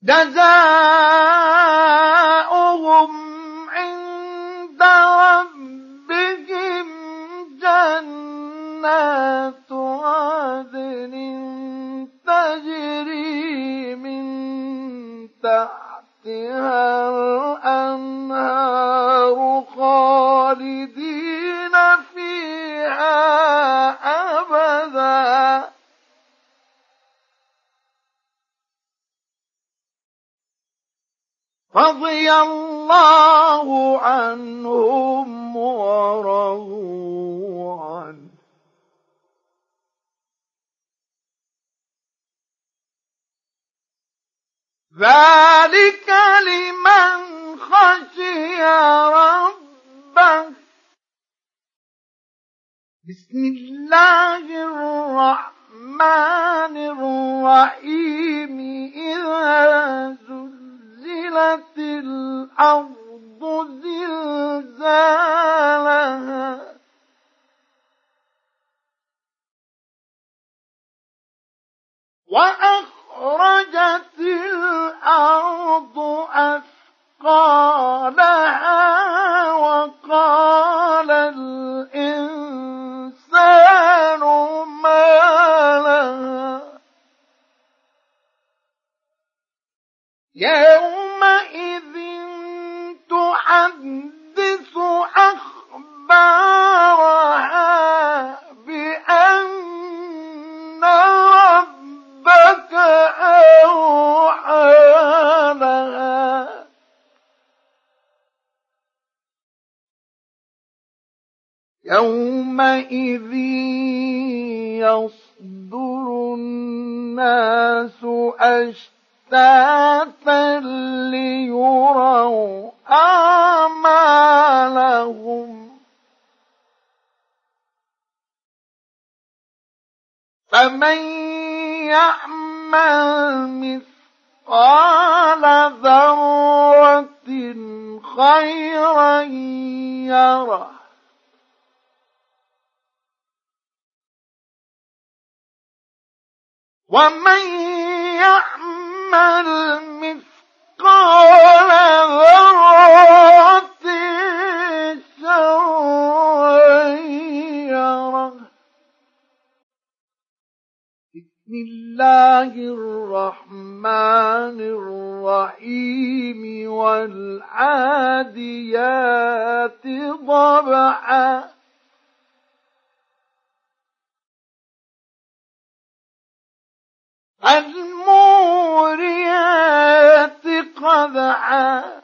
جزاؤهم عند ربهم جنات عدن تجري من تحتها الأنهار خالدين فيها أبدا رضي الله عنهم ورضوا عنه ذلك لمن خشي ربه. بسم الله الرحمن الرحيم إذا زلزلت الأرض زلزالها وأخرجت الأرض أثقالها وقال الإنسان ما لها يومئذ تحدث أخبارها بأن ربك أوحى لها يومئذ يصدر الناس أشتاتا ليروا أعمالهم فمن يعمل مثقال ذرة خيرا يره ومن يعمل مثقال ذرة شرا يره. بسم الله الرحمن الرحيم والعاديات ضبحا الموريات قدحا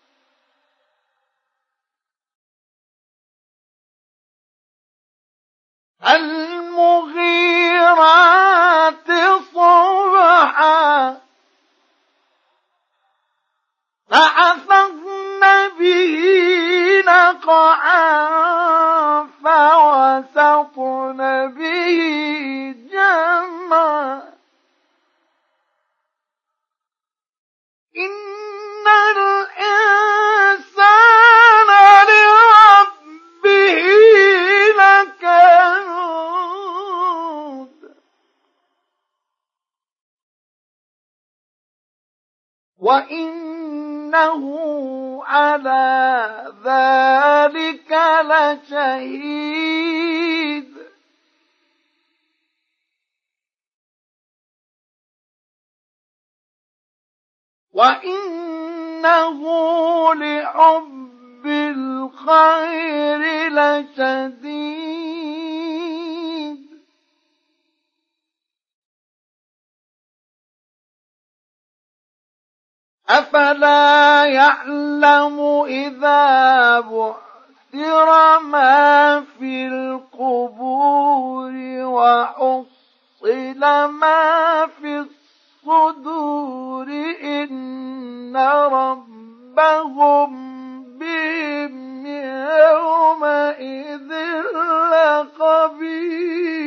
المغيرات صبحا فأثرن به نقعا فوسطن به جمعا إن الإنسان لربه لكنود وإنه على ذلك لشهيد وإنه لحب الخير لشديد أفلا يعلم إذا بعثر ما في القبور وحصل ما في الصدور إن ربهم بهم يومئذ لخبير.